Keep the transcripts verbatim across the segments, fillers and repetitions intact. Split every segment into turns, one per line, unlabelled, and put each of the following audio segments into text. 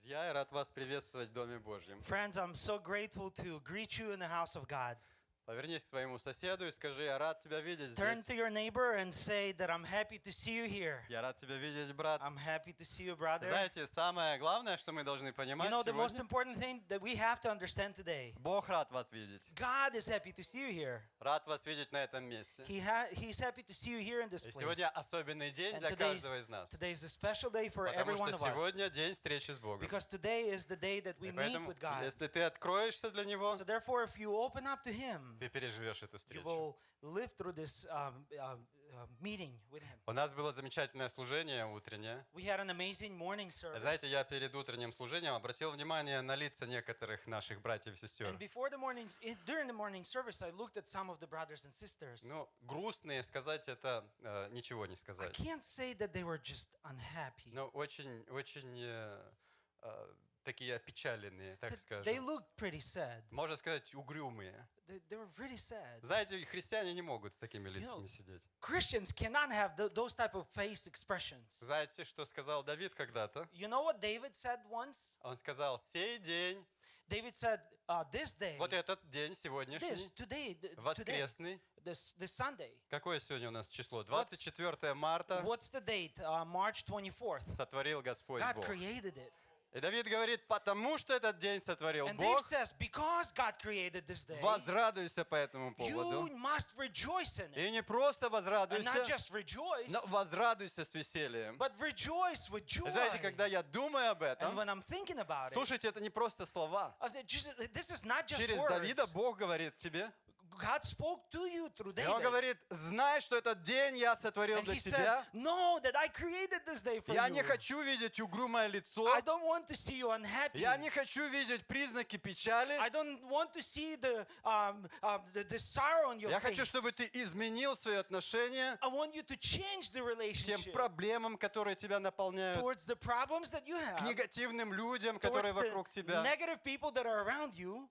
Друзья, я рад вас приветствовать в Доме Божьем.
Friends, I'm so grateful to greet you in the house of God.
Повернись к своему соседу и скажи: я рад тебя видеть
Turn
здесь.
to your neighbor and say that I'm happy to see you here.
Я рад тебя видеть, брат.
I'm happy to see you, brother.
Знаете, самое главное, что мы должны понимать
You know, the most
сегодня,
important thing that we have to understand today,
Бог рад вас видеть.
God is happy to see you here.
Рад вас видеть на этом месте.
He ha- He's happy to see you here in this
И
place.
сегодня особенный день
And
для
today's,
каждого из нас.
today is a special day for every
Потому
one
что
of us.
сегодня день встречи с Богом.
Because today is the day that we
И
meet
поэтому,
with God.
если ты откроешься для Него,
So therefore, if you open up to Him,
ты переживешь эту
you
встречу.
will live through this um, uh, uh, meeting with Him.
У нас было замечательное служение утреннее.
We had an amazing morning service.
Знаете, я перед утренним служением обратил внимание на лица некоторых наших братьев и
And
сестер.
before the morning, during the morning service, I looked at some of the brothers and sisters.
Ну, грустные, сказать это э, ничего не
I
сказать.
can't say that they were just unhappy.
Но очень, очень э, э, такие опечаленные, так
They
скажем.
looked pretty sad.
Можно сказать, угрюмые.
They, they were pretty sad.
Знаете, христиане не могут с такими
You
лицами
know,
сидеть.
Christians cannot have th- those type of face expressions.
Знаете, что сказал Давид когда-то?
You know what David said once?
Он сказал: сей день,
David said, uh, this day,
вот этот день
this,
сегодняшний,
today, th- today,
воскресный.
this, this Sunday.
Какое сегодня у нас число? двадцать четвёртое марта.
What's the date? Uh, March twenty-fourth.
Сотворил Господь
God
Бог.
created it.
И Давид говорит: потому что этот день сотворил
And Dave
Бог,
says, because God created this day,
возрадуйся по этому
you
поводу.
must rejoice in it.
И не просто
And not
возрадуйся,
just rejoice,
но возрадуйся с весельем.
but rejoice with joy.
Знаете, когда я думаю об
And
этом,
when I'm thinking about it,
слушайте, это не просто слова.
uh, just- this is not just
Через
words.
Давида Бог говорит тебе.
God spoke to you through
И он
David.
говорит: знай, что этот день я сотворил
And
для
he
тебя.
said, know that I created this day for
Я
you.
не хочу видеть угрюмое лицо.
I don't want to see you unhappy.
Я не хочу видеть признаки печали.
I don't want to see the, um, um, the, the sorrow on your
Я
face.
хочу, чтобы ты изменил свои отношения
I want you to change the
к тем
relationship
проблемам, которые тебя наполняют,
towards the problems that you
к
have,
негативным людям, которые
towards
вокруг
the
тебя,
negative people that are around you,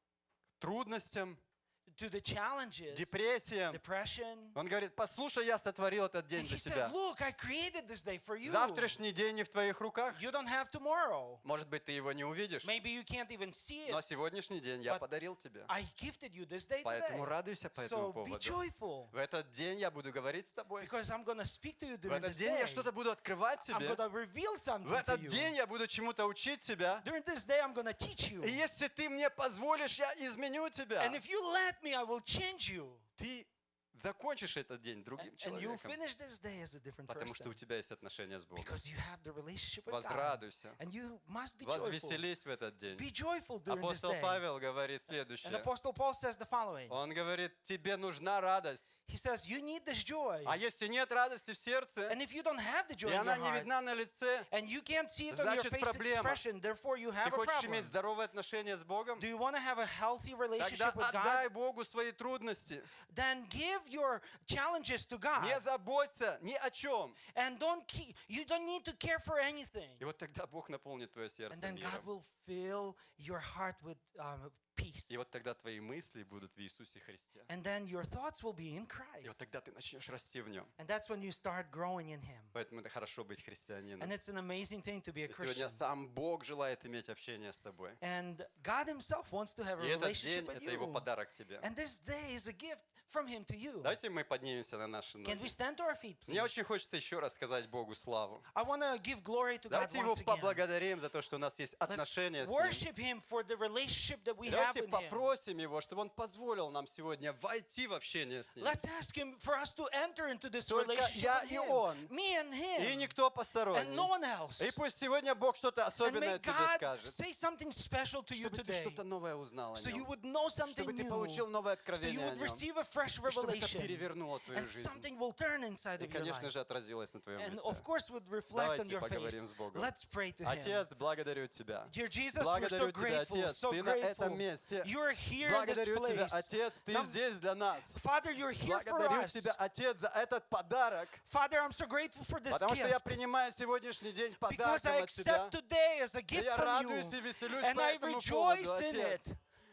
к трудностям,
to the challenges,
депрессиям.
depression.
Он говорит: послушай, я сотворил этот день
And
для
he
тебя.
said, look, I created this day for you.
Завтрашний день не в твоих руках.
You don't have tomorrow.
Может быть, ты его не увидишь,
Maybe you can't even see
но
it.
сегодняшний день я
But
подарил тебе.
I gifted you this day
Поэтому
today.
радуйся по этому
So be
поводу.
joyful.
В этот день я буду говорить с тобой.
Because I'm going to speak to you
В
during
этот
this
день
day.
я что-то буду открывать
I'm
тебе.
going to reveal something
В
to
этот
you.
день я буду чему-то учить тебя.
During this day, I'm going to teach you.
И если ты мне позволишь, я изменю тебя.
And if you let me, I will change you.
Ты закончишь этот день другим
And you'll
человеком,
finish this day as a different
потому что у
person.
тебя есть отношения с Богом.
Because you have the relationship with God.
Возрадуйся,
And you must be joyful.
возвеселись в этот день.
Be joyful during this
Апостол
day.
Павел говорит
And
следующее.
Apostle Paul says the following.
Он говорит: тебе нужна радость.
He says, you need this joy.
А если нет радости в сердце,
And if you don't have the joy
и
in
она
your
не
heart,
видна на лице,
and you can't see it on your
значит,
face
проблема.
expression, therefore you
ты
have a
хочешь
problem.
иметь здоровые отношения с Богом,
Do you want to have a healthy
тогда
relationship with
отдай
God?
Богу свои трудности.
Then give your challenges to God.
Не заботься ни о чем.
And don't keep, you don't need to care for anything.
И вот тогда Бог наполнит твое
And
сердце
then God
миром.
will fill your heart with um, peace.
И вот тогда твои мысли будут в Иисусе Христе.
And then your thoughts will be in
И вот
Christ.
тогда ты начнешь расти в Нем.
And that's when you start growing in Him.
Поэтому это хорошо быть
And
христианином.
it's an amazing thing to be a
И сегодня
Christian.
сам Бог желает иметь общение с тобой.
And God Himself wants to have a
И этот
relationship
день —
with
это Его
you.
подарок тебе.
And this day is a gift from Him to you.
Давайте мы поднимемся на наши
Can we
ноги.
stand to our feet,
Мне
please?
очень хочется еще раз сказать Богу славу.
I want to give glory to God
Давайте Его
once again.
поблагодарим за то, что у нас есть
Let's
отношения с Ним.
worship Him for the relationship that we have
Давайте
with Him.
попросим Его, чтобы Он позволил нам сегодня войти в общение с Ним.
Let's ask Him for us to enter into this
Только
relationship
я
with
и
Him.
Он.
Me and
И
Him.
никто
And
посторонний.
no one else.
И пусть сегодня Бог что-то
And
особенное
may
тебе
God
скажет.
say something special to you
Чтобы ты
today.
что-то новое узнал о
So you
Нем.
would know something
Чтобы ты
new.
получил новое
So you
откровение о
would
Нем.
receive a fresh
И чтобы это
revelation.
перевернуло твою
And
жизнь.
something will turn inside
И,
of your
конечно
life.
же, отразилось на твоем
And of
лице.
course would reflect on
Давайте
your
поговорим
face.
с Богом.
Let's pray to Him.
Отец, благодарю Тебя.
Dear Jesus, we're
Благодарю
so
Тебя,
grateful,
Отец,
so
Ты на этом
grateful.
месте.
You're here in this
Благодарю Тебя,
place.
Отец, Ты
Нам-
здесь для нас.
Father, you're here for
Благодарю
us.
Тебя, Отец, за этот подарок.
Father, I'm so grateful for this
Потому что я
gift.
принимаю сегодняшний день
Because
подарком
I
от Тебя.
accept today as a
И
gift
я
from
радуюсь и
you.
веселюсь
And
по
I
этому
rejoice
поводу,
in
Отец.
it.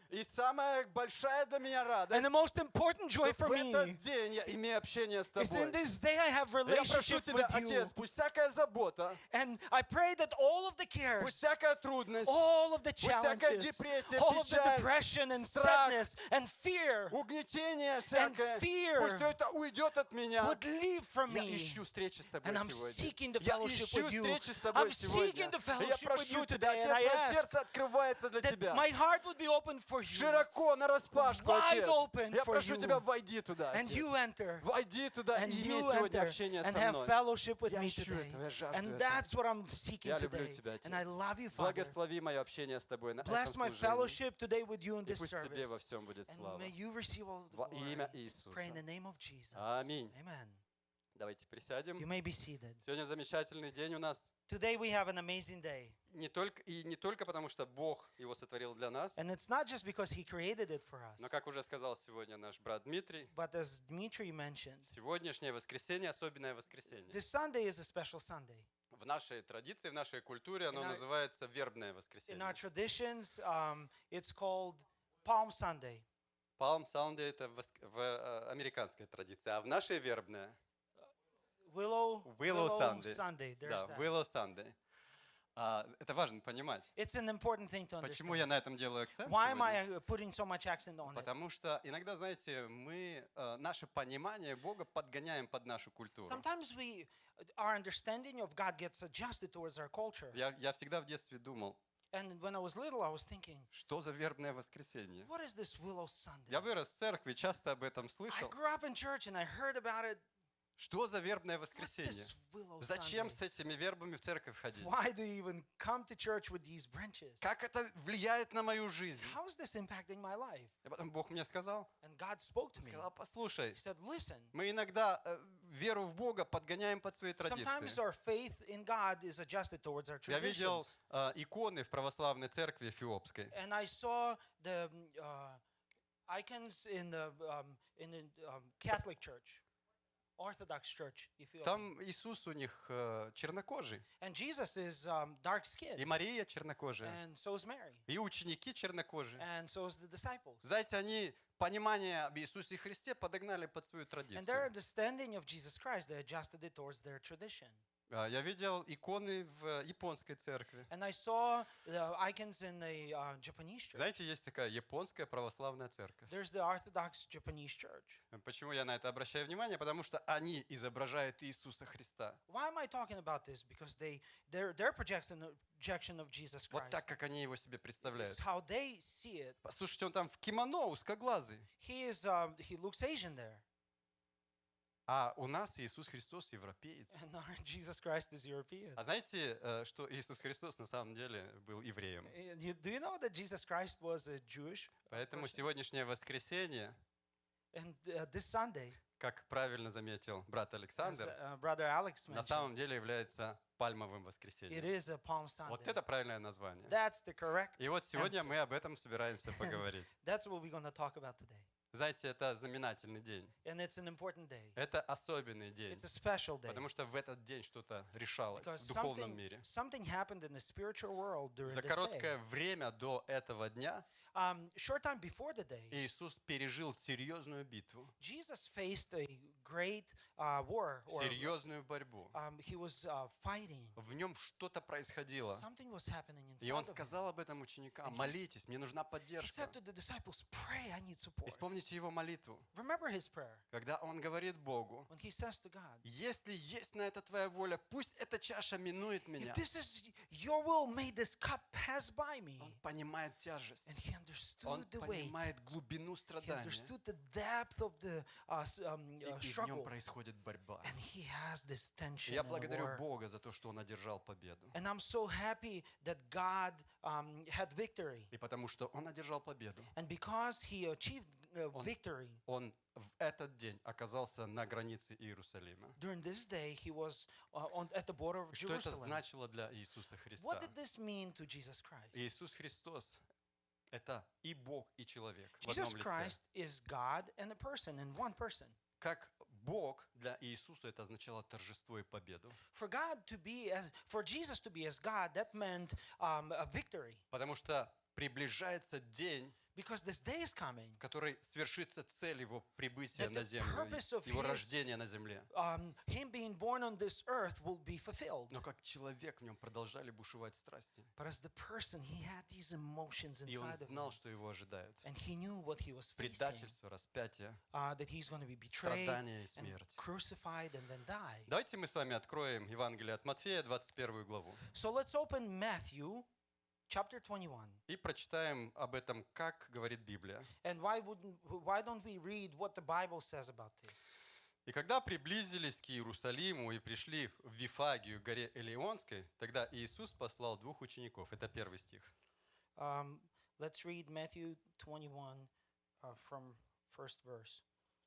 И самая большая для меня
and
радость,
the most important joy
что
for
в этот
me
день я имею общение с
is in
тобой.
this day I have
Я прошу
relationship
тебя,
with
Отец,
you.
пусть всякая забота,
And I pray that all of the
пусть
cares,
всякая трудность,
all of the
всякая
challenges,
депрессия,
all of the
печаль,
depression and
страх,
sadness and fear
угнетение всякое,
fear
пусть все это уйдет от меня.
would leave from
Я
me.
ищу встречи с тобой
And I'm
сегодня.
seeking the
Я
fellowship
ищу
with you.
встречи с тобой
I'm seeking
сегодня.
the
И я
fellowship with
прошу
you
тебя,
today,
Отец,
and I
мое
ask
сердце открывается для
that
тебя.
my heart would be open for you.
Широко, нараспашку,
Wide
Отец.
open
Я
for
прошу
you.
тебя, войди туда,
And you
Отец.
enter.
Войди туда
And
и имей
you
сегодня
enter
общение
and
со
have
мной.
fellowship with
Я
me
ищу
today.
этого, я жажду
And
этого.
that's what I'm seeking
Я люблю
today.
тебя,
And I
Отец.
love you, Father.
Благослови мое общение с тобой на
Bless
этом
my
служении.
fellowship today with you in
И
this
пусть тебе во
service.
всем будет
And
слава.
may you receive all the
Во
glory.
имя Иисуса.
Pray in the name of Jesus.
Аминь.
Amen.
Давайте
You
присядем.
may be seated.
Сегодня замечательный день у нас.
Today we have an amazing day.
Не только, и не только потому, что Бог его сотворил для нас,
And it's not just because he created it for us.
но, как уже сказал сегодня наш брат Дмитрий,
But as Dmitry mentioned,
сегодняшнее воскресенье – особенное воскресенье.
this Sunday is a special Sunday.
В нашей традиции, в нашей культуре оно
In our-
называется вербное
In our
воскресенье.
traditions, um, it's called Palm Sunday.
Palm Sunday – это воск- в э, американской традиции, а в нашей вербное
Willow,
Willow Sunday.
Sunday. There's
да,
that.
Willow Sunday. А, это важно понимать.
It's an important thing to
Почему
understand.
я на этом делаю акцент
Why am
сегодня?
I uh, putting so much accent on it?
Потому что иногда, знаете, мы э, наше понимание Бога подгоняем под нашу культуру.
Sometimes we, our understanding of God gets adjusted towards our culture.
Я, я всегда в детстве думал,
And when I was little, I was thinking,
что за вербное воскресенье?
what is this Willow Sunday?
Я вырос в церкви, часто об этом
I
слышал.
grew up in church and I heard about it.
Что за вербное
What's
воскресенье?
this Willow
Зачем
Sunday?
с этими вербами в церковь ходить?
Why do you even come to church with these branches?
Как это влияет на мою жизнь?
How is this impacting my life?
И потом Бог мне сказал,
And God spoke to me.
сказал, послушай,
He said, listen,
мы иногда э, веру в Бога подгоняем под свои
sometimes
традиции.
our faith in God is adjusted towards our
Я видел
traditions.
э, иконы в православной церкви эфиопской.
And I saw the uh, icons in the, um, in the um, Catholic Church, Orthodox Church, if you
Там Иисус у них э, чернокожий,
And Jesus is um, dark
и
skinned,
Мария чернокожая,
and so is Mary,
и ученики чернокожие.
and so is the disciples.
Знаете, они понимание об Иисусе Христе подогнали под свою
And their
традицию.
understanding of Jesus Christ, they adjusted it towards their tradition.
А, Я видел иконы в японской церкви.
And I saw the icons in the uh, Japanese church.
Знаете, есть такая японская православная церковь.
There's the Orthodox Japanese church.
Почему я на это обращаю внимание? Потому что они изображают Иисуса Христа.
Why am I talking about this? Because they, their, their projection, projection of Jesus
Вот
Christ
так, как они его себе
is
представляют.
how they see it.
Послушайте, он там в кимоно, узкоглазый.
He is, um, he looks Asian there,
А у нас Иисус Христос европеец.
and our Jesus Christ is European.
А знаете, э, что Иисус Христос на самом деле был евреем?
Uh, you- Do you know that Jesus Christ was a Jewish?
Поэтому сегодняшнее воскресенье,
And uh, this Sunday,
как правильно заметил брат
as
Александр,
uh, Brother Alex
на
mentioned,
самом деле является пальмовым
it
воскресеньем.
is a Palm
Вот
Sunday.
это правильное название.
That's the correct.
И вот сегодня
answer.
мы об этом собираемся поговорить.
That's what we're going to talk about today.
Знаете, это знаменательный день.
And it's an important day.
Это особенный день.
It's a special day.
Потому что в этот день что-то решалось
Because
в духовном
something,
мире.
something happened in the spiritual world during
За
this day.
короткое время до этого дня
Um, short time before the day,
Иисус пережил серьезную битву,
Jesus faced a great uh, war. Or,
серьезную борьбу.
um, he was uh, fighting.
В нем что-то происходило.
Something was happening
И
inside
он
of him.
сказал об этом ученикам:
And he
молитесь, мне нужна
He
поддержка.
said to the disciples, pray, I need support.
Вспомните его молитву,
Remember his prayer
когда он говорит Богу:
when he says to God,
если есть на это твоя воля, пусть эта чаша минует меня.
if this is your will, may this cup pass by me.
Он понимает тяжесть.
And he
Он
understood the weight.
понимает глубину
He
страдания.
understood the depth of the uh, s- um,
И,
uh,
и в нем
struggle.
происходит борьба.
And he has this
И
tension
я
and
благодарю
war.
Бога за то, что Он одержал победу.
And I'm so happy that God um, had victory.
И потому что Он одержал победу,
And because he achieved uh,
Он-
victory,
Он в этот день оказался на границе Иерусалима.
during this day he was uh, on, at the border of
Что это
Jerusalem.
значило для Иисуса Христа?
What did this mean to Jesus Christ?
Иисус Христос – это и Бог, и человек в
Jesus
одном лице.
Christ is God and a person in one person.
Как Бог для Иисуса это означало торжество и победу.
For God to be as, for Jesus to be as God, that meant um, a victory.
Потому что приближается день,
Because this day is coming.
в которой свершится цель его прибытия
That
на
the
землю,
purpose of
его
his-
рождения на земле.
Um, him being born on this earth will be fulfilled.
Но как человек в нем продолжали бушевать страсти.
But as the person, he had these emotions
И он
inside of
знал,
him.
что его ожидает.
And he knew what he was facing.
Предательство, распятие,
Uh, that he's going to be betrayed
страдания и
and
смерть.
crucified and then die.
Давайте мы с вами откроем Евангелие от Матфея, двадцать первую главу,
So let's open Matthew chapter twenty-one.
и прочитаем об этом, как говорит Библия.
And why wouldn't why don't we read what the Bible says about this?
«И когда приблизились к Иерусалиму и пришли в Вифагию, горе Элеонской, тогда Иисус послал двух учеников». Это первый стих.
Um, let's read Matthew twenty-one uh, from first verse.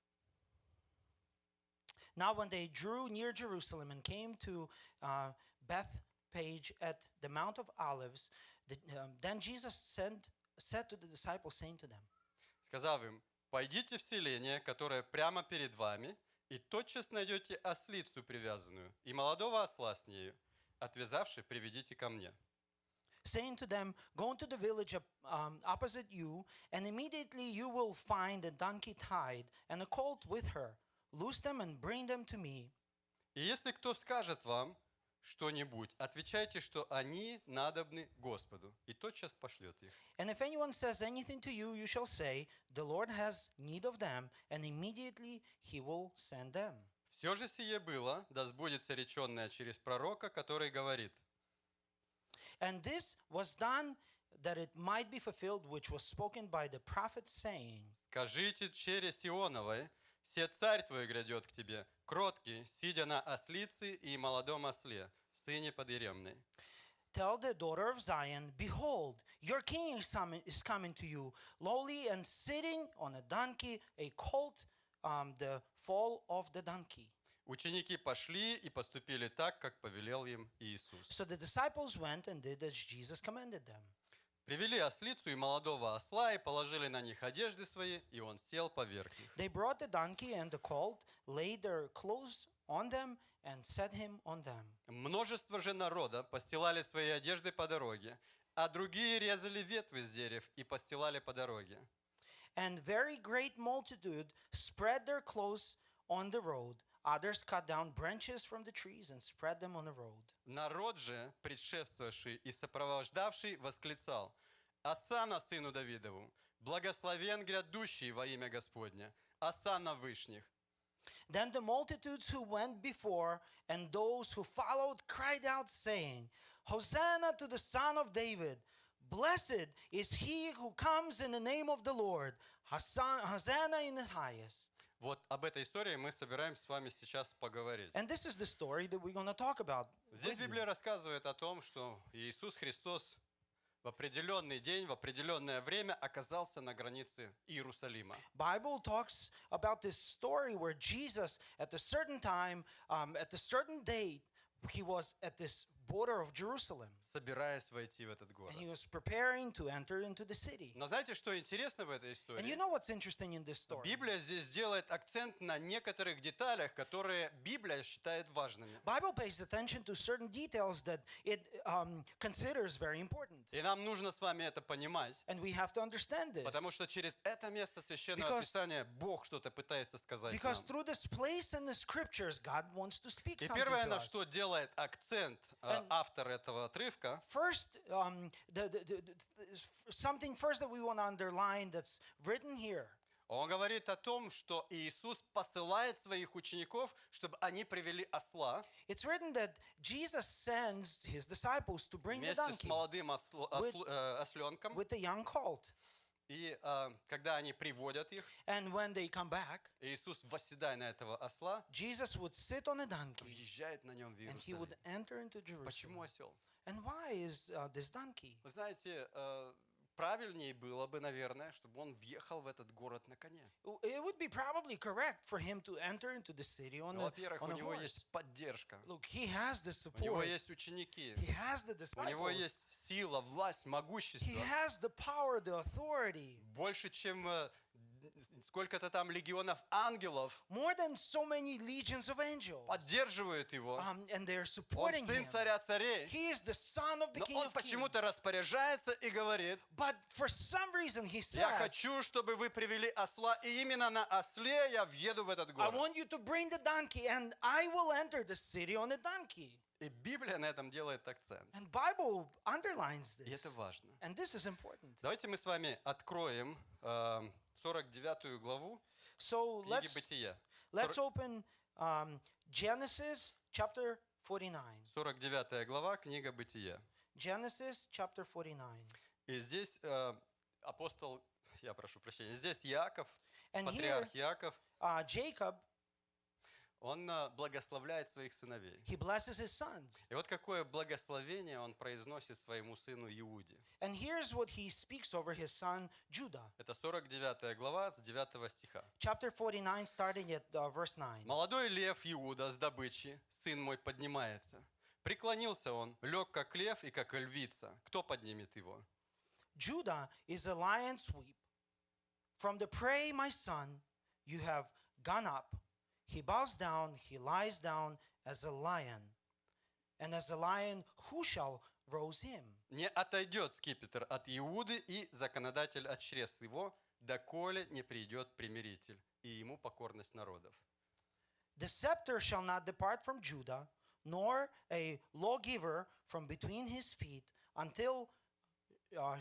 Now, when they drew near Jerusalem and came to uh, Bethphage at the Mount of Olives, the, um, then Jesus sent, said to the disciples, saying to them,
Сказав им: «Пойдите в селение, которое прямо перед вами, и тотчас найдете ослицу привязанную, и молодого осла с нею. Отвязавши, приведите ко мне».
saying to them, Go into the village op- um, opposite you, and immediately you will find a donkey tied and a colt with her. Loose them and bring them to me.
«И если кто скажет вам что-нибудь, отвечайте, что они надобны Господу, и тотчас пошлет их».
And if anyone says anything to you, you shall say, The Lord has need of them, and immediately he will send them.
Все же сие было, да сбудется реченное через пророка, который говорит:
And this was done that it might be fulfilled, which was spoken by the prophet, saying,
«Скажите через Сионовой, се царь твой грядет к тебе, кроткий, сидя на ослице и молодом осле, сыне подъеремной».
Tell the daughter of Zion, Behold, your king is coming, is coming to you, lowly and sitting on a donkey, a colt, um, the foal of the donkey.
Ученики пошли и поступили так, как повелел им Иисус.
So the disciples went and did as Jesus commanded them.
Привели ослицу и молодого осла и положили на них одежды свои, и он сел поверх них.
They brought the donkey and the colt, laid their clothes on them, and set him on them.
Множество же народа постилали свои одежды по дороге, а другие резали ветви с дерев и постилали по дороге.
And very great multitude spread their clothes on the road. Others cut down branches from the trees and spread them on the road.
Народ же, предшествовавший и сопровождавший, восклицал: «Осанна сыну Давидову, благословен грядущий во имя Господня, осанна вышних».
Then the multitudes who went before and those who followed cried out, saying, Hosanna to the Son of David! Blessed is he who comes in the name of the Lord! Hosan- Hosanna in the highest!
Вот об этой истории мы собираемся с вами сейчас поговорить.
And this is the story that we're going to talk about.
Здесь
with you.
Библия рассказывает о том, что Иисус Христос в определенный день, в определенное время оказался на границе Иерусалима.
Bible talks about this story where Jesus, at a certain time, um, at a certain date, he was at this border of Jerusalem,
Собираясь войти в этот город.
and he was preparing to enter into the city.
Но знаете, что интересно в этой
And you
истории?
know what's interesting in this story?
Библия здесь делает акцент на некоторых деталях, которые Библия считает важными.
Bible pays attention to certain details that it um, considers very important,
И нам нужно с вами это понимать,
and we have to understand this.
потому что через это место Священного
Because-
Писания Бог что-то пытается сказать
Because
нам.
through this place in the scriptures, God wants to speak
И
something
первое,
to
на
us.
что делает акцент э,
And-
автор этого отрывка,
First, um, the, the, the, the, something first that we want to underline that's written here.
он говорит о том, что Иисус посылает своих учеников, чтобы они привели осла
It's written that Jesus sends his disciples to bring the
вместе с
donkey
молодым осло- ослу- э, осленком.
with the young colt.
И э, когда они приводят их,
And when they come back,
Иисус, восседая на этого осла,
Jesus would sit on a donkey
въезжает на нем в
and he would
Иерусалим.
enter into
Почему
Jerusalem.
осел?
And why is uh, this donkey?
Вы знаете, э, правильнее было бы, наверное, чтобы он въехал в этот город на коне.
It would be probably correct for him to enter into the city on
Ну,
a,
во-первых,
on
у
a
него
horse.
есть поддержка,
Look, he has the
у него
support.
есть ученики,
He has the
у него
disciples.
есть сила, власть,
He
могущество.
has the power, the authority.
Больше, чем э, сколько-то там легионов ангелов
more than so many legions of angels.
поддерживают его.
Um, and they're
Он
supporting
сын
him.
царя царей.
He is the son of the
Но
king
он
of kings.
почему-то распоряжается и говорит:
But for some reason he
я
says,
хочу, чтобы вы привели осла, и именно на осле я въеду в этот
I
город.
want you to bring the donkey and I will enter the city on a donkey.
И Библия на этом делает акцент.
And Bible underlines
И это
this.
важно.
And this is important.
Давайте мы с вами откроем э, сорок девятую главу
So
книги
let's
Бытия.
let's open um, Genesis chapter forty-nine.
сорок девятая глава, книга Бытия.
Genesis chapter forty-nine.
И здесь э, апостол, я прошу прощения, здесь Иаков,
And here,
патриарх Иаков,
uh, Jacob,
он э, благословляет своих сыновей.
he blesses his sons.
И вот какое благословение он произносит своему сыну Иуде.
And here's what he speaks over his son Judah.
Это сорок девятая глава с девятого стиха.
Chapter forty-nine, starting at uh, verse nine.
«Молодой лев Иуда с добычи, сын мой, поднимается. Преклонился он, лег как лев и как львица. Кто поднимет его?
Judah is a lion sweep. From the prey, my son, you have gone up. He bows down, he lies down as a lion. And as a lion, who shall rouse him?
Не отойдет скипетр от Иуды и законодатель от чресл его, доколе не придет примиритель, и ему покорность народов».
The scepter shall not depart from Judah, nor a lawgiver from between his feet, until uh,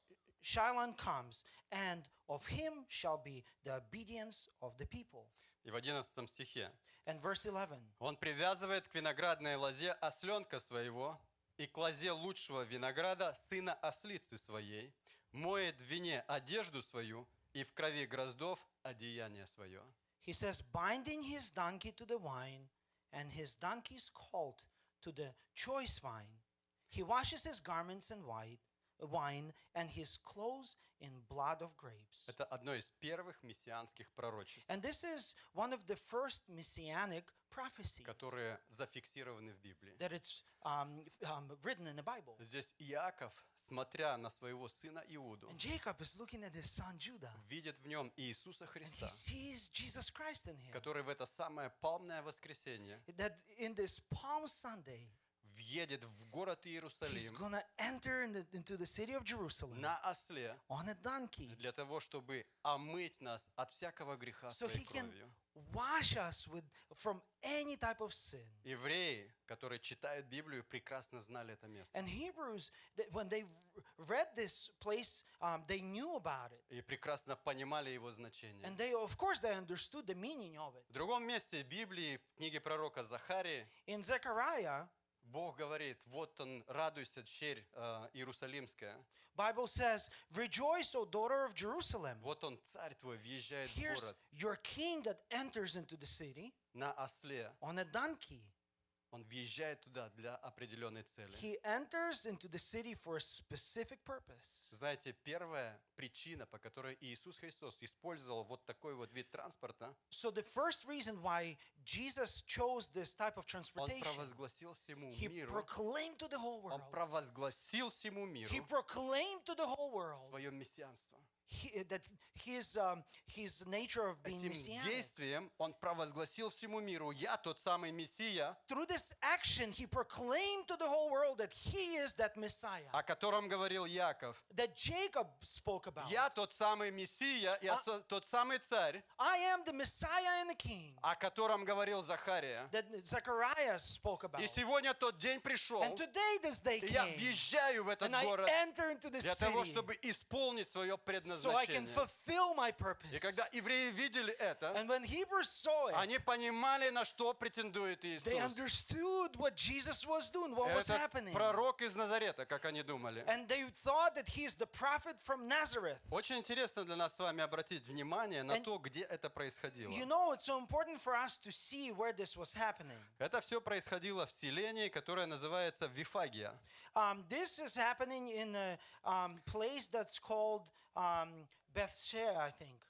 Shilon comes, and of him shall be the obedience of the people.
И в одиннадцатом стихе.
And verse eleven.
«Он привязывает к виноградной лозе осленка своего, и к лозе лучшего винограда сына ослицы своей, моет в вине одежду свою, и в крови гроздов одеяние свое».
He says, binding his donkey to the wine, and his donkey's colt to the choice vine. He washes his garments in white wine, and his clothes in blood of grapes.
Это одно из первых мессианских пророчеств,
And this is one of the first messianic prophecies
которые зафиксированы в Библии.
that it's um, um, written in the Bible.
Здесь Иаков, смотря на своего сына Иуду,
And Jacob is looking at his son Judah,
видит в нем Иисуса
and he
Христа,
sees Jesus Christ in him.
который в это самое палмное воскресенье
That in this Palm Sunday,
въедет в город
he's
Иерусалим
going to enter in the, into the city of Jerusalem
на осле,
on a donkey,
для того, чтобы омыть нас от всякого греха
so
своей
he can
кровью.
wash us with from any type of sin.
Евреи, которые читают Библию, прекрасно знали это место.
And Hebrews, that when they read this place, um, they knew about it.
И прекрасно понимали его значение.
And they, of course, they understood the meaning of it.
В другом месте Библии, в книге пророка Захарии,
In Zechariah,
Бог говорит: вот он, радуйся, черь э, Иерусалимская.
Bible says, rejoice, O daughter of Jerusalem.
Вот он, царь твой, въезжает в
Here's
город
your king that enters into the city
на осле.
on a donkey.
Он въезжает туда для определенной цели.
He enters into the city for a specific purpose.
Знаете, первая причина, по которой Иисус Христос использовал вот такой вот вид транспорта,
So the first reason why Jesus chose this type of
он
transportation,
провозгласил всему
he
миру,
proclaimed to the whole
он
world.
провозгласил всему миру
He proclaimed to the whole world
свое мессианство.
he, that his um, his nature of being
Этим
messianic.
действием он провозгласил всему миру: я тот самый Мессия,
Through this action, he proclaimed to the whole world that he is that Messiah
о котором говорил Яков.
that Jacob spoke about.
Я тот самый Мессия, я
А-
со- тот самый царь,
I am the Messiah and the King
о котором говорил Захария.
that Zechariah spoke about.
И сегодня тот день пришел,
And today this day
и я
came,
въезжаю в этот
and I
город
enter into this
для того,
city
чтобы исполнить свое
so I can
предназначение.
fulfill my purpose.
И когда евреи видели это,
And when Hebrews saw it,
они понимали, на что претендует
they
Иисус.
understood what Jesus was doing, what was
Это
happening.
пророк из Назарета, как они думали.
And they thought that he is the prophet from Nazareth.
Очень интересно для нас с вами обратить внимание на
And-
то, где это происходило.
You know, it's so important for us to see where this was happening.
Это все происходило в селении, которое называется Вифагия.
Um, this is happening in a um, place that's called um, Bethshe, I think.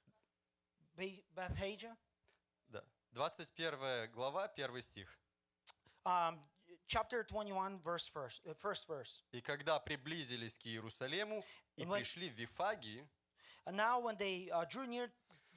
Be- Bethhagia?
Да. двадцать первая глава, первый стих.
Um, chapter twenty-one, verse first, uh, first verse.
«И когда приблизились к Иерусалиму и
And when-
пришли в Вифагии,
And now when they uh, drew near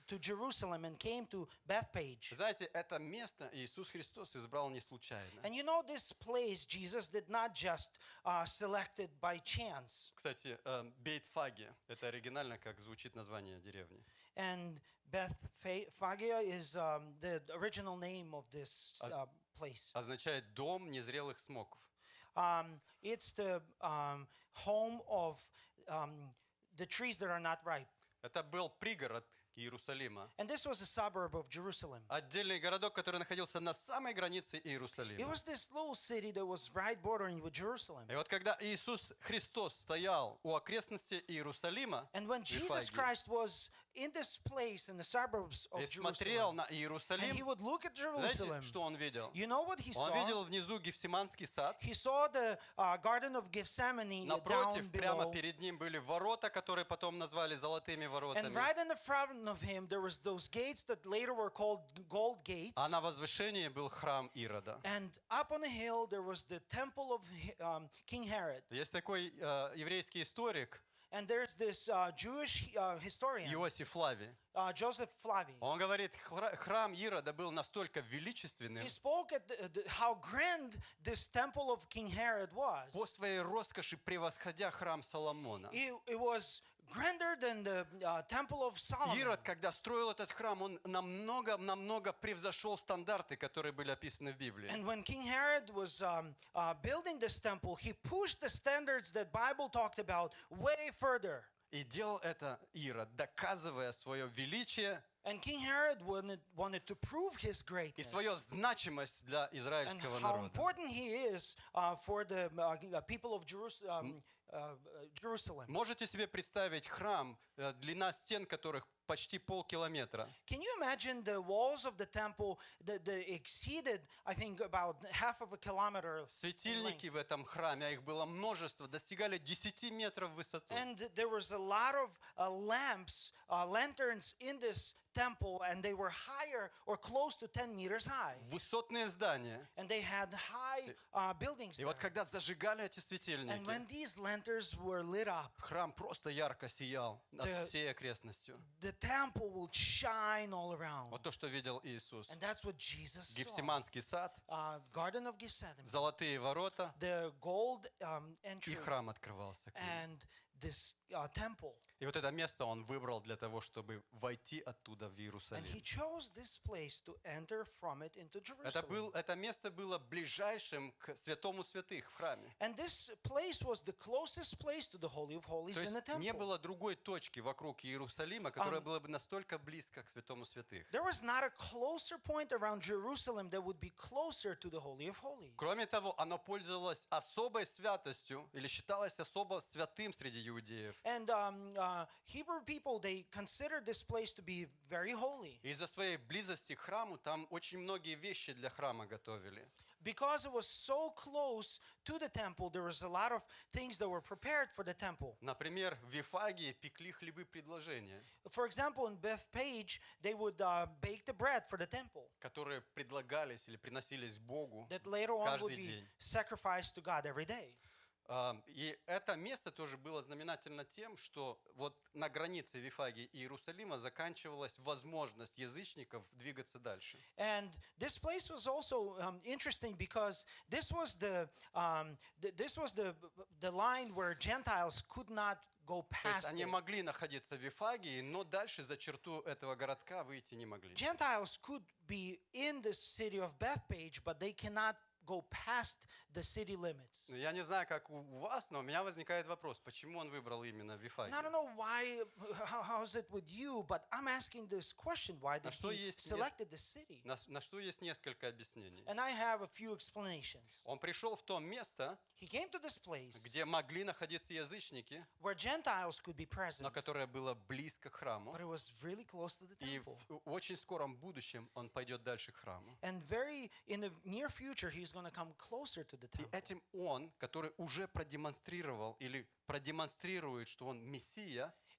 to Jerusalem and came to Bethpage.
Знаете, это место Иисус Христос избрал не случайно.
And you know, this place Jesus did not just uh, select it by chance.
Кстати, э, Бейт-Фаги, это оригинально, как звучит название деревни.
And Bethphagia is um, the original name of this uh, place.
Означает дом незрелых смоков.
Um, it's the um, home of um, the trees that are not ripe.
Это был пригород Иерусалима.
And this was a suburb of Jerusalem.
Отдельный городок, который находился на самой границе
It
Иерусалима.
was this little city that was right bordering with Jerusalem.
И вот когда Иисус Христос стоял у окрестностей Иерусалима,
And when Jesus
Вифагии,
Christ was in this place in the suburbs of
и смотрел
Jerusalem,
на
and he
Иерусалим,
would look at Jerusalem,
знаете, что он видел?
you know what he
Он
saw?
видел внизу Гефсиманский сад.
He saw the uh, Garden of Gethsemane uh, down
Напротив, прямо
below.
перед ним были ворота, которые потом назвали золотыми
And
воротами.
right in the front of him, there was those gates that later were called gold gates.
А на возвышении был храм Ирода.
And up on the hill, there was the temple of um, King Herod.
Есть такой э, еврейский историк
And there's this uh, Jewish uh, historian,
Иосиф Флавий.
uh, Joseph Flavi.
Он говорит, хра- храм Ирода был настолько величественным
He spoke at the, the, how grand this temple of King Herod was.
по своей роскоши, превосходя храм Соломона.
It, it was grander than the uh, temple of Solomon.
Ирод, когда строил этот храм, он намного-намного превзошел стандарты, которые были описаны в Библии.
And when King Herod was um, uh, building this temple, he pushed the standards that Bible talked about way further.
И делал это Ирод, доказывая свое величие
And King Herod wanted, wanted to prove his
и
greatness
свою значимость для
and
израильского
how
народа.
important he is uh, for the uh, people of Jerusalem. Uh, uh, Jerusalem.
Можете себе представить храм, э, длина стен которых почти полкилометра.
Can you imagine the walls of the temple that, that exceeded, I think, about half of a kilometer in length?
Светильники в этом храме, а их было множество, достигали десяти метров в высоту.
And there was a lot of uh, lamps, uh, lanterns in this temple, and they were higher or close to ten meters high.
Высотные здания.
And they had high uh, buildings
И
there.
вот когда зажигали эти
And
светильники,
when these lanterns were lit up,
храм просто ярко сиял над
The-
всей окрестностью.
the temple would shine all around.
Вот то, что видел Иисус.
And that's what Jesus saw.
Гефсиманский сад,
Uh, Garden of Gethsemane,
золотые ворота,
the gold um,
и
entry,
храм открывался к ним.
and this uh, temple.
И вот это место он выбрал для того, чтобы войти оттуда в
And he
Иерусалим.
chose this place to enter from it into
Это,
Jerusalem.
был, это место было ближайшим к святому святых в храме.
And this place was the closest place to the Holy of Holies
То
in the
есть не
temple.
было другой точки вокруг Иерусалима, которая была бы настолько близко к святому святых.
There was not a closer point around Jerusalem that would be closer to the Holy of Holies.
Кроме того, оно пользовалось особой святостью или считалось особо святым среди иудеев.
And um, uh, Hebrew people, they considered this place to be very holy
Из-за своей близости к храму там очень многие вещи для храма готовили.
because it was so close to the temple. There was a lot of things that were prepared for the temple.
Например, в Вифагии пекли хлебы предложения,
For example, in Bethpage, they would uh, bake the bread for the temple
которые предлагались или приносились Богу
that later on would
каждый
be
день.
sacrificed to God every day.
А, И это место тоже было знаменательно тем, что вот на границе Вифагии и Иерусалима заканчивалась возможность язычников двигаться дальше.
And this place was also um, interesting because this was the um, th- this was the the line where Gentiles could not go
То есть
past
они
it.
могли находиться в Вифагии, но дальше за черту этого городка выйти не могли.
Gentiles could be in the city of Bethpage, but they cannot go past the city limits.
Я не знаю, как у вас, но у меня возникает вопрос, почему он выбрал именно
And I
Вифагию?
don't know why, how, how's it with you, but I'm asking this question: Why did
что
he
есть
selected the city?
На, на что есть несколько объяснений.
And I have a few explanations.
Он пришел в то место,
He came to this place
где могли находиться язычники,
where Gentiles could be
но
present,
которое было близко к храму.
but it was really close to the
И
temple.
в очень скором будущем он пойдет дальше к храму.
And very in the near future, he's going to come closer to the
И
temple.
этим он, который уже продемонстрировал или продемонстрирует, что он Мессия,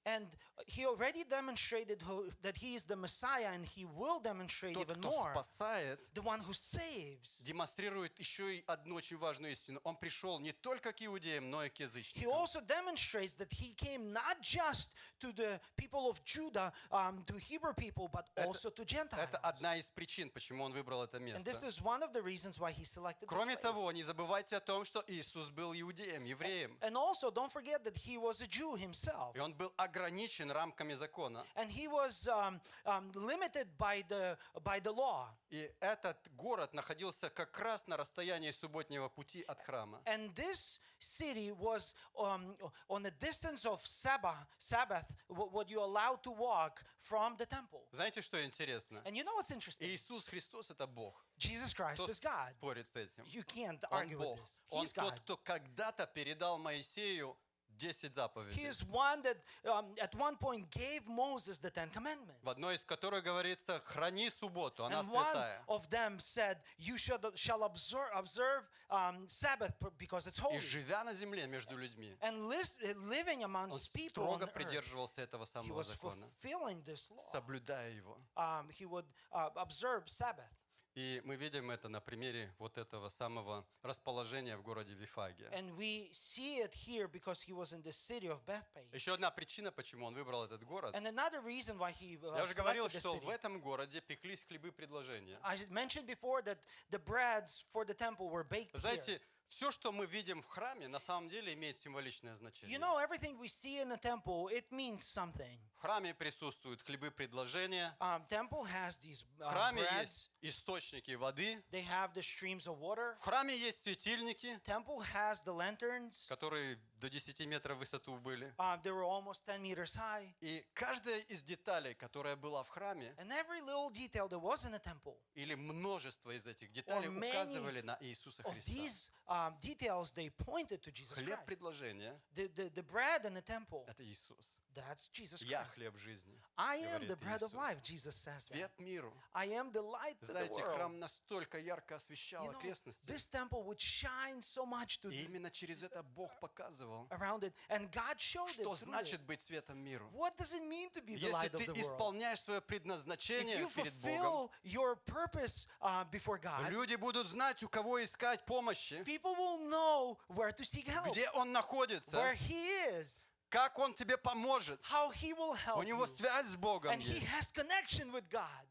And he already demonstrated who, that he is the Messiah, and he will demonstrate
Тот,
even
кто
more.
спасает,
The one who saves.
демонстрирует еще и одну очень важную истину. Он пришел не только к иудеям, но и к
He
язычникам.
also demonstrates that he came not just to the people of Judah, um, to Hebrew people, but also to Gentiles.
Это одна из причин, почему он выбрал это
And this
место.
is one of the reasons why he selected this
Кроме
place.
того, не забывайте о том, что Иисус был иудеем, евреем.
And also, don't forget that he was a Jew himself.
И он был ограничен рамками закона.
And he was um, um, limited by the, by the law.
И этот город находился как раз на расстоянии субботнего пути от храма.
And this city was um, on a distance of Sabbath, Sabbath, wh- what you allowed to walk from the temple.
Знаете, что интересно?
And you know what's interesting?
Иисус Христос — это Бог.
Jesus Christ
Кто
is God.
спорит с этим?
You can't
Он
argue with
Бог.
this.
Он
He's
тот,
God.
кто когда-то передал Моисею десять
He
заповедей,
is one that um, at one point gave Moses the Ten Commandments.
в одной из которых говорится: «Храни субботу, она
And one
святая».
of them said, you should, shall observe, observe um, Sabbath because it's
И
holy.
живя на земле между людьми,
And lis- living
он
amongst people on
строго
earth,
придерживался этого
he
самого
was
закона,
fulfilling this law.
соблюдая его.
Um, he would uh, observe Sabbath.
И мы видим это на примере вот этого самого расположения в городе Вифагия.
And we see it here because he was in the city of Bethpage.
Еще одна причина, почему он выбрал этот город.
And another reason why he uh,
Я уже говорил,
selected the
что
city.
в этом городе пеклись хлебы предложения.
I mentioned before that the breads for the temple were baked here.
Знаете, все, что мы видим в храме, на самом деле имеет символичное
You
значение.
know, everything we see in the temple, it means something.
В храме присутствуют хлебы предложения.
Um, temple has these
В
uh,
храме
breads.
есть источники воды.
They have the streams of water.
В храме есть светильники,
Temple has the lanterns.
которые до десяти метров в высоту были.
Um, they were almost ten meters high.
И каждая из деталей, которая была в храме,
And every little detail that was in the temple,
или множество из этих деталей,
many
указывали на Иисуса
of
Христа.
these um, details, they pointed to Jesus
Хлеб
Christ.
предложения
The, the, the bread in the temple,
— это Иисус.
that's Jesus
Я
Christ.
хлеб жизни,
I am
говорит
the bread of
Иисус.
life, Jesus says that.
Свет миру.
I am the light of the
Знаете,
world.
храм настолько ярко освещал
You know,
окрестности.
this temple would shine so much to
И
the,
именно через это Бог показывал,
around it, and God showed
что
it through
значит
it.
быть светом миру.
What does it mean to be the
Если
light of
ты
the world?
исполняешь свое
If
предназначение
you
перед Богом,
fulfill your purpose uh, before God,
люди будут знать, у кого искать помощи,
people will know where to seek help,
где Он находится,
where He is,
как Он тебе поможет.
how He will help
У него
you,
связь с Богом
and He
есть.
has connection with God.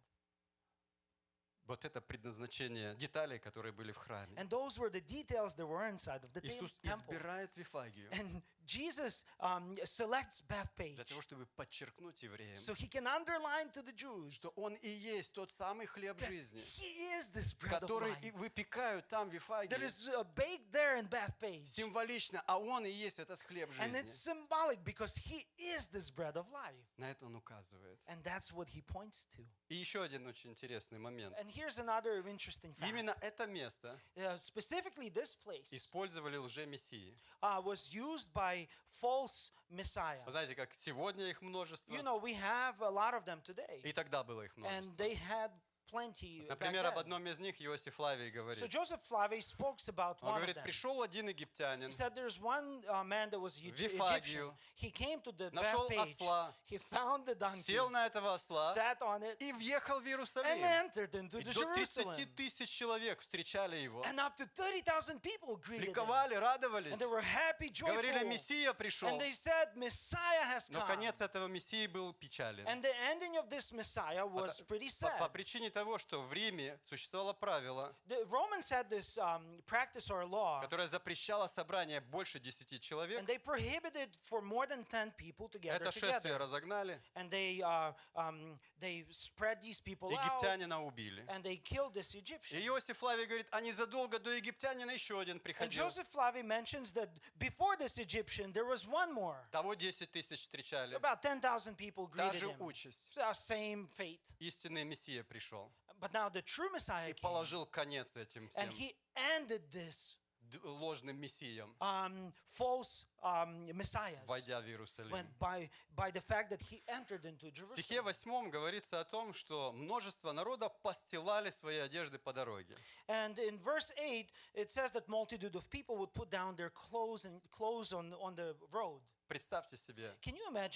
Вот это предназначение деталей, которые были в храме.
And those were the details that were inside of the tem-
Иисус
temple.
избирает Вифагию
And Jesus um, selects
для
Bethpage
того, чтобы подчеркнуть евреям,
so He can underline to the Jews
что Он и есть тот самый хлеб
that
жизни,
He is this bread of
который и
life
выпекают там в
that
Вифагии.
is uh, baked there in Bethpage.
Символично, а Он и есть этот хлеб
And it's
жизни.
symbolic because He is this bread of life.
На это Он указывает.
And that's what He points to.
И еще один очень интересный момент.
And here's another interesting fact.
Именно это место
Uh, specifically, this place
использовали лже-мессии.
uh, was used by false messiahs.
Вы знаете, как сегодня их множество,
You know, we have a lot of them today.
и тогда было их
And
множество.
they had plenty back
Например, об
then.
одном из них Иосиф Флавий
So
говорит.
Joseph Flavius spoke about
Он
one of
говорит,
them.
пришел один египтянин,
He said there's one uh, man that was Egy-
Вифагию,
Egyptian. He came to the
нашел
Bethpage.
осла,
He found the donkey,
сел на этого осла
sat on it,
и въехал в
and
Иерусалим.
entered into
И
the
до тридцати
Jerusalem.
тысяч человек встречали его.
And up to thirty thousand people greeted him.
Ликовали, радовались.
And they were happy,
Говорили,
joyful.
Мессия пришел.
And they said, Messiah has
Но
come.
конец этого Мессии был печален.
And the ending of this Messiah was pretty
По, по
sad.
причине того, что в Риме существовало правило,
The Romans had this um, practice or law,
которое запрещало собрание больше десяти человек.
and they prohibited for more than ten people to gather
Это шествие
together.
разогнали,
And they uh, um, they spread these people out,
египтянина убили.
and they killed this
И
Egyptian.
Иосиф Флавий говорит, а незадолго до египтянина еще один
And
приходил.
Joseph Flavy mentions that before this Egyptian, there was one more.
Того десять тысяч встречали.
About ten thousand people
Та
greeted
же
him.
участь.
The same fate.
Истинный Мессия пришел
But now the true Messiah
и
came,
положил конец этим всем
and he ended this
д- ложным мессиям,
um, false um, messiahs
войдя в Иерусалим.
when, by, by the fact that he entered into
В стихе
Jerusalem.
восьмом говорится о том, что множество народа постилали свои одежды по дороге.
And in verse eight, it says that multitude of people would put down their clothes and clothes on, on the road.
Представьте себе,
Can you imagine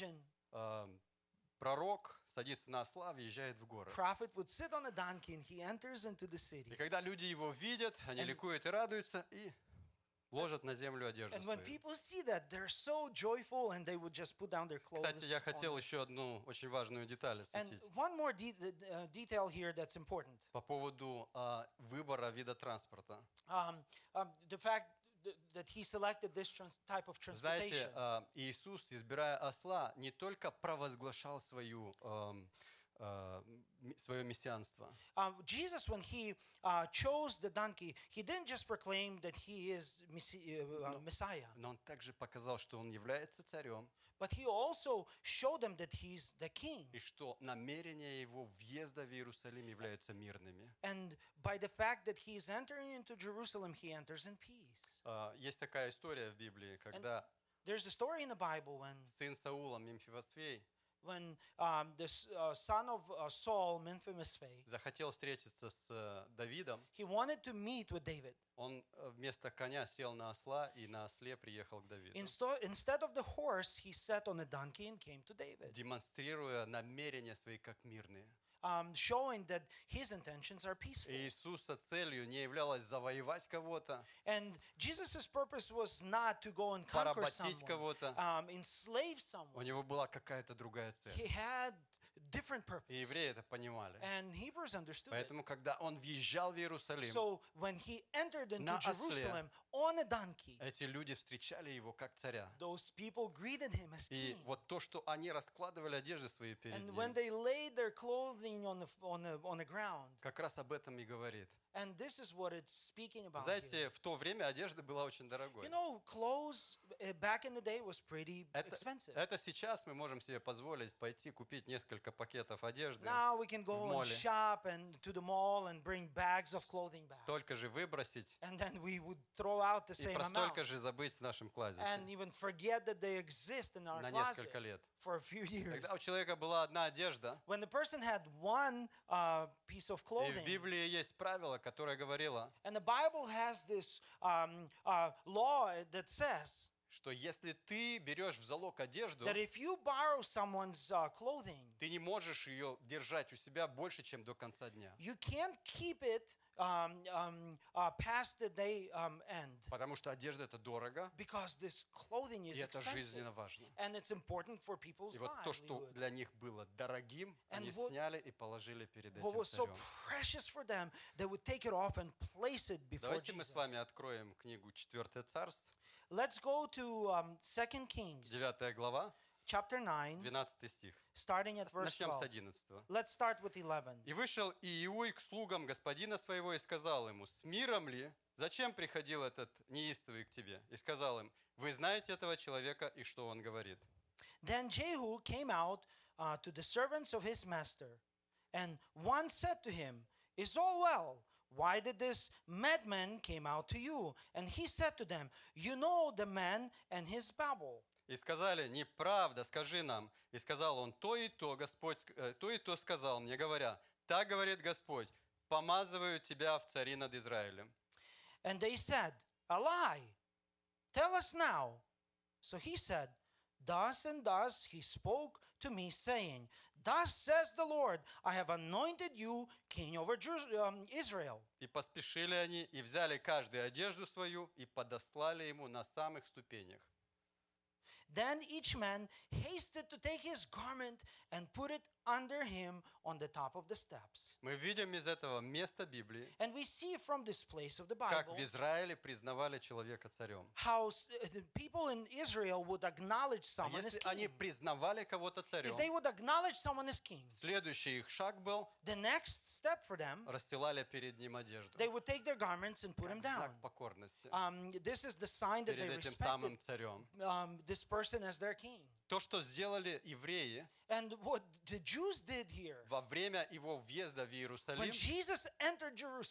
э, пророк садится на осла, въезжает в город.
Prophet would sit on a donkey and he enters into the
И
city.
когда люди его видят, они
And-
ликуют и радуются, и ложат на землю одежду
And when
свою.
people see that, they're so joyful and they would just put down their clothes.
Кстати, я
on
хотел
it.
еще одну очень важную деталь
And
осветить.
one more de- uh, detail here that's important.
По поводу а, выбора вида транспорта.
Um, um, the fact th- that he selected this trans- type of transportation.
Знаете, а, Иисус, избирая осла, не только провозглашал свою, ам, а, м- свое мессианство,
Um, Jesus, when he uh, chose the donkey, he didn't just proclaim that he is messi- uh, uh,
No.
Messiah,
но он также показал, что он является царем,
but he also showed them that he's the king.
и что намерения его въезда в Иерусалим являются мирными.
And by the fact that he is entering into Jerusalem, he enters in peace.
А, Есть такая история в Библии, когда
There's a story in the Bible when
сын Саула Мемфивосфей
when um, the s- uh, son of uh, Saul, Memphisopheles,
захотел встретиться с э, Давидом,
he wanted to meet with David.
он э, вместо коня сел на осла и на осле приехал к Давиду,
Insto- instead of the horse, he sat on a donkey and came to David,
демонстрируя намерения свои как мирные.
um, showing that his intentions are peaceful.
И Иисуса целью не являлось завоевать кого-то,
And Jesus' purpose was not to go and conquer
поработить
someone,
кого-то.
um, enslave
У
someone.
него была какая-то другая цель.
He had different
И
purpose.
евреи это понимали.
And Hebrews understood it.
Поэтому, когда он въезжал в Иерусалим,
So when he entered into
На осле.
Jerusalem on a donkey,
эти люди встречали его как царя.
those people greeted him as
И
king.
вот то, что они раскладывали одежды свои перед
And
ним,
when they laid their clothing on the, on the, on the ground,
как раз об этом и говорит.
and this is what it's speaking about here.
Знаете, в то время одежда была очень дорогой.
You know, clothes uh, back in the day was pretty
Это,
expensive.
это сейчас мы можем себе позволить пойти купить несколько пакетов одежды,
Now we can go and
моле.
shop and to the mall and bring bags of clothing back.
только же выбросить
And then we would throw out the
и
same
про
amount
столько же забыть в нашем клозете
and even forget that they exist in our
на
closet
несколько лет.
for a few years.
Когда у человека была одна одежда,
When the person had one uh, piece of
и в
clothing,
Библии есть правило, которое говорило,
and the Bible has this um, uh, law that says
что если ты берешь в залог одежду,
that if you borrow someone's uh, clothing,
ты не можешь ее держать у себя больше, чем до конца дня.
you can't keep it um, um, uh, past the day um, end
Потому что одежда это дорого,
because this clothing
и
is
это
expensive
жизненно важно.
and it's important for people's
И вот то, что
livelihood.
для них было дорогим,
And
они
what-
сняли и положили перед
What
этим
was so
царем.
precious for them, they would take it off and place it before
Давайте мы
Jesus.
с вами откроем книгу Четвертое царство,
Let's go to um, Second Kings,
девятая глава,
chapter nine,
двенадцатый стих.
starting at verse
Начнем с
twelve.
одиннадцатого.
Let's start with eleven.
«И вышел Иуй к слугам господина своего и сказал ему, с миром ли? Зачем приходил этот неистовый к тебе?» И сказал им, вы знаете этого человека и что он говорит.
Then Jehu came out uh, to the servants of his master, and one said to him, is all well? Why did this madman came out to you? And he said to them, you know the man and his babble.
И сказали, неправда, скажи нам. И сказал он, то и то, Господь, э, то и то сказал мне, говоря, так говорит Господь, помазываю тебя в цари над Израилем.
And they said, a lie. Tell us now. So he said, thus and thus he spoke to me, saying, thus says the Lord, I have anointed you king over Jeru- um, Israel.
И поспешили они, и взяли каждую одежду свою, и подослали ему на самых ступенях.
Then each man hasted to take his garment and put it under him on the top of the steps.
Мы видим из этого места Библии,
And we see from this place of the
как
Bible
в Израиле признавали человека царем.
how s- uh, the people in Israel would acknowledge
А
someone as
если они
king.
признавали кого-то царем,
If they would acknowledge someone as king,
следующий их шаг был,
the next step for them,
расстилали перед ним одежду.
they would take their garments and put
Как
them down.
знак покорности
Um, this is the sign that they
перед этим
respected
самым царем.
um, this person as their king.
То, что сделали евреи
And what the Jews did here,
во время его въезда в
when
Иерусалим,
Jesus entered Jerusalem,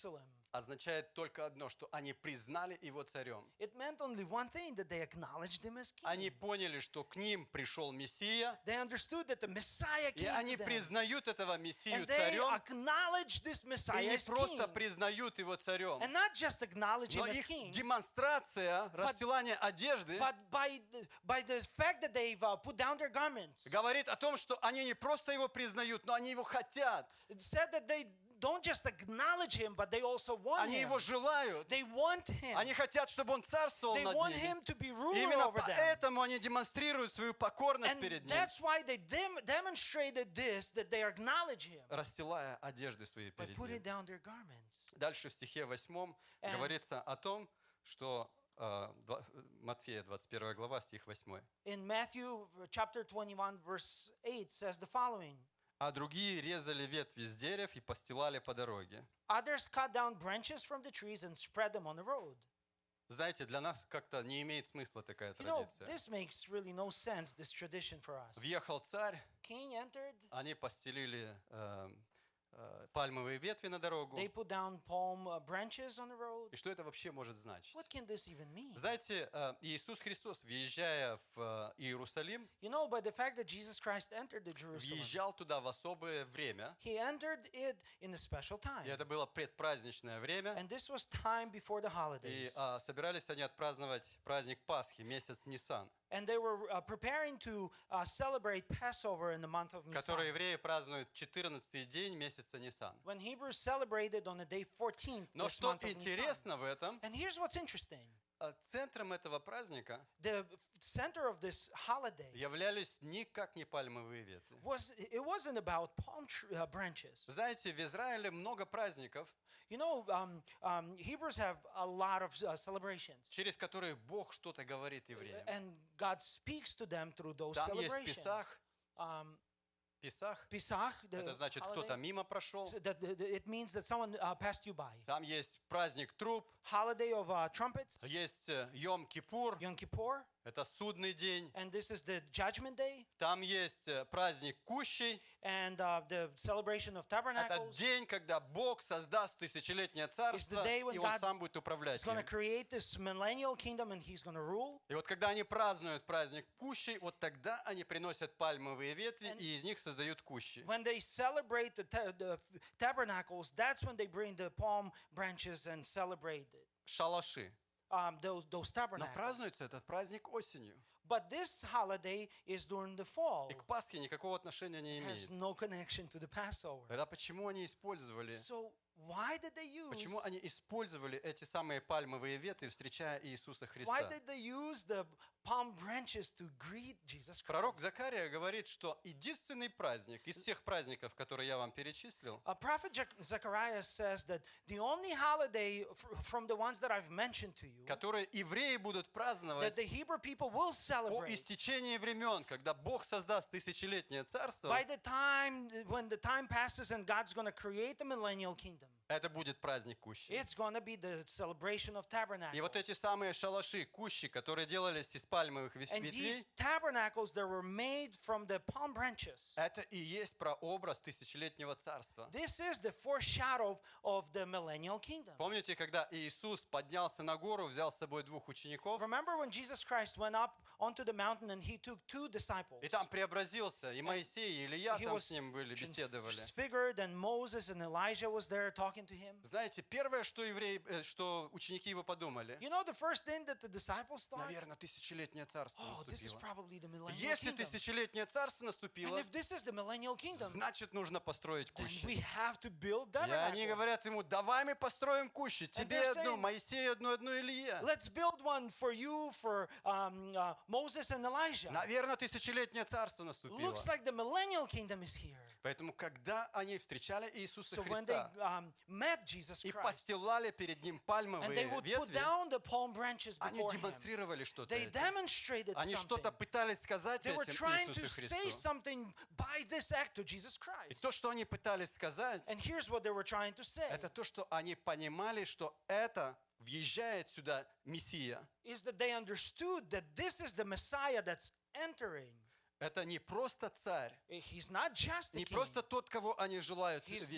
означает только одно, что они признали его царем.
It meant only one thing, that they acknowledged him as king.
Они поняли, что к ним пришел Мессия,
They understood that the Messiah
и
came
они
to them.
признают этого Мессию
And they
царем,
acknowledged this
и
Messiah
не
as
просто
king.
признают его царем,
And not just acknowledge him
но
as
их
king,
демонстрация, расстилание одежды
but by the, by the fact that they've uh, put down their garments.
говорит о том, что они не просто его признают, но они его хотят,
It said that they don't just acknowledge him, but they also want
они
him.
его желают,
They want him.
они хотят, чтобы он царствовал
They
над
want
ними.
him to be
И
ruler
именно
over them.
поэтому они демонстрируют свою покорность
And
перед ним,
that's why they dem- demonstrated this, that they acknowledge him
расстилая одежды свои
by
перед
putting
ним.
down their garments.
Дальше в стихе восьмом
And-
говорится о том, что э, два- Матфея, двадцать первая глава, стих восьмой.
In Matthew chapter twenty-one, verse eight says the following.
А другие резали ветви с дерев и постилали по дороге.
Others cut down branches from the trees and spread them on the road.
Знаете, для нас как-то не имеет смысла такая
You know,
традиция.
this makes really no sense, this tradition for us.
Въехал царь,
King entered,
они постелили э, э, пальмовые ветви на дорогу.
they put down palm uh, branches on the road.
И что это вообще может значить?
What can this even mean?
Знаете, э, Иисус Христос, въезжая в э, Иерусалим,
You know, by the fact that Jesus Christ entered the Jerusalem,
въезжал туда в особое время,
he entered it in a special time.
и это было предпраздничное время,
And this was time before the
и
holidays.
а, собирались они отпраздновать праздник Пасхи, месяц Нисан,
And they were uh, preparing to uh, celebrate Passover in the month of
который
Nisan.
евреи празднуют четырнадцатый день месяца Нисан.
When Hebrews celebrated on the day fourteenth
Но
this
что
month of Nisan.
интересно в этом,
And here's what's interesting.
а, центром этого праздника
The center of this holiday
являлись никак не пальмовые ветви.
was, it wasn't about palm tr- uh, branches.
Знаете, в Израиле много праздников,
You know, um, um, Hebrews have a lot of uh, celebrations.
через которые Бог что-то говорит евреям.
And God speaks to them through those
Там есть
celebrations.
Песах.
Um,
Песах,
Pesach, the
это значит, кто-то
holiday,
мимо прошел.
so that- that- it means that someone uh, passed you by.
Там есть праздник Труб,
Holiday of uh, trumpets,
есть э, Йом-Кипур,
Yom Kippur,
это судный день.
and this is the Judgment Day,
Там есть э, праздник Кущей.
and uh, the celebration of
Это
tabernacles.
день, когда Бог создаст тысячелетнее царство,
day when
и Он
God
сам будет управлять
He's going to
им.
create this millennial kingdom, and He's going to rule.
И вот когда они празднуют праздник Кущей, вот тогда они приносят пальмовые ветви, и из них создают кущи.
When they celebrate the, ta- the tabernacles, that's when they bring the palm branches and celebrate it.
Шалаши.
Um, those, those
Но
tabernacles.
празднуется этот праздник осенью.
But this holiday is during the fall.
И к Пасхе никакого отношения не
It has
имеет.
no connection to the Passover.
Тогда почему они использовали,
So why did they use?
почему они использовали эти самые пальмовые ветви, встречая Иисуса
Why
Христа?
did they use the palm branches to greet Jesus Christ?
Пророк Закария говорит, что единственный праздник из всех праздников, которые я вам перечислил,
A prophet Zech- Zechariah says that the only holiday f- from the ones that I've mentioned to you
которые евреи будут
that
праздновать
the Hebrew people will
по
celebrate
истечении времен, когда Бог создаст тысячелетнее царство,
by the time when the time passes and God's going to create the millennial kingdom.
это будет праздник Кущи.
It's going to be the celebration of tabernacles.
И вот эти самые шалаши, кущи, которые делались из пальмовых вес-
And
ветвей,
these tabernacles that were made from the palm branches.
это и есть прообраз тысячелетнего царства.
This is the foreshadow of the millennial kingdom.
Помните, когда Иисус поднялся на гору, взял с собой двух учеников,
Remember when Jesus Christ went up onto the mountain and he took two disciples?
и там преобразился, и Моисей, и Илья
He
там
was
с ним были, беседовали.
transfigured, and Moses and Elijah was there talking to him.
Знаете, первое, что евреи, э, что ученики его подумали,
You know the first thing that the disciples thought?
наверное, тысячелетнее царство
Oh, this is
наступило.
probably the millennial
Если
kingdom.
тысячелетнее царство
And
наступило,
if this is the millennial kingdom,
значит, нужно построить
then
кущи.
we have to build
И они
tabernacle.
говорят ему, давай мы построим кущи. Тебе
they're
одну,
saying,
Моисею одну, одну Илье.
Let's build one for you, for um, uh, Moses and Elijah.
Наверное, тысячелетнее царство наступило.
Looks like the millennial kingdom is here.
Поэтому, когда они встречали Иисуса
So when they
Христа
um, met Jesus
и
Christ,
постилали перед Ним
and they
пальмовые
would put
ветви,
down the palm branches
они
before him,
демонстрировали что-то
they
этим.
demonstrated
Они
something.
что-то пытались сказать
They were
этим
trying to
Иисусу
say
Христу.
something by this act to Jesus
И
Christ.
то, что они пытались сказать,
And here's what they were trying to say,
это то, что они понимали, что это въезжает сюда Мессия.
is that they understood that this is the Messiah that's entering.
Это не просто царь,
He's not just the
не
king.
просто тот, кого они желают
He's
видеть.
not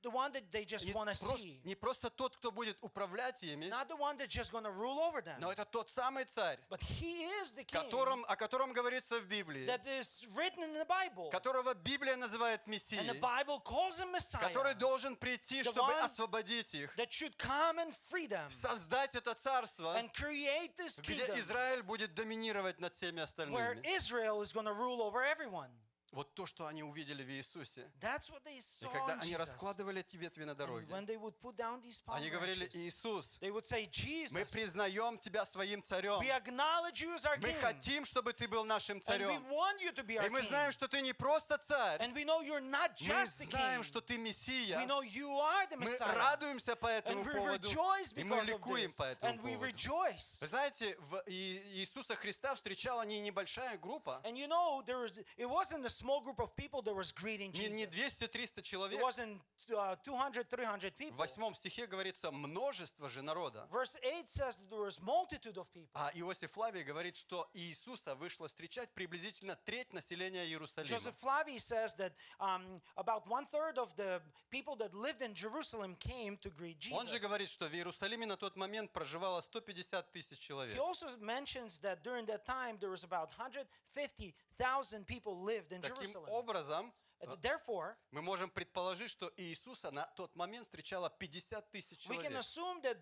the one that they just
Не
want to
просто,
see.
не просто тот, кто будет управлять ими,
Not the one that's just going to rule over them.
но это тот самый царь,
But he is the king
которым, о котором говорится в Библии,
that is written in the Bible.
которого Библия называет
And the
Мессией,
Bible calls him Messiah.
который должен прийти,
The
чтобы
one
освободить их,
that should come and free them
создать это царство,
and create this
где
kingdom
Израиль будет доминировать над всеми
where
остальными.
Israel is going to rule over everyone.
Вот то, что они увидели в Иисусе.
That's what they
И
saw
когда
in
они
Jesus.
раскладывали эти ветви на
And
дороге,
when they would put down these palm
они говорили:
branches,
Иисус,
they would say,
мы
Jesus,
признаем Тебя своим царем.
we acknowledge you as our
Мы
king.
хотим, чтобы Ты был нашим
And we
царем.
want you to be our
И мы
king.
знаем, что Ты не просто царь.
And we know you're not
Мы
just the
знаем,
king.
что Ты
We
Мессия.
know you are the
Мы
Messiah.
радуемся по этому
And we
поводу.
rejoice
И мы
because of
ликуем
this.
по этому
And we
поводу.
rejoice.
Вы знаете, в И- Иисуса Христа встречала не небольшая группа,
And you know, there was, it wasn't a small group of people that was greeting
не не
Jesus.
двести-триста
It
человек.
wasn't uh, two hundred, three hundred
В
people.
восьмом стихе говорится множество же народа.
Verse eight says that there was multitude of people.
А Иосиф Флавий говорит, что Иисуса вышло встречать приблизительно треть населения Иерусалима.
Joseph Flavi says that um, about one third of the people that lived in Jerusalem came to greet Jesus.
Он же говорит, что в Иерусалиме на тот момент проживало сто пятьдесят тысяч
He
человек.
also mentions that during that time there was about one hundred fifty thousand people lived in
Таким
Jerusalem.
образом,
Uh, Therefore,
мы можем предположить, что Иисуса на тот момент встречало пятьдесят тысяч
we can
человек.
assume that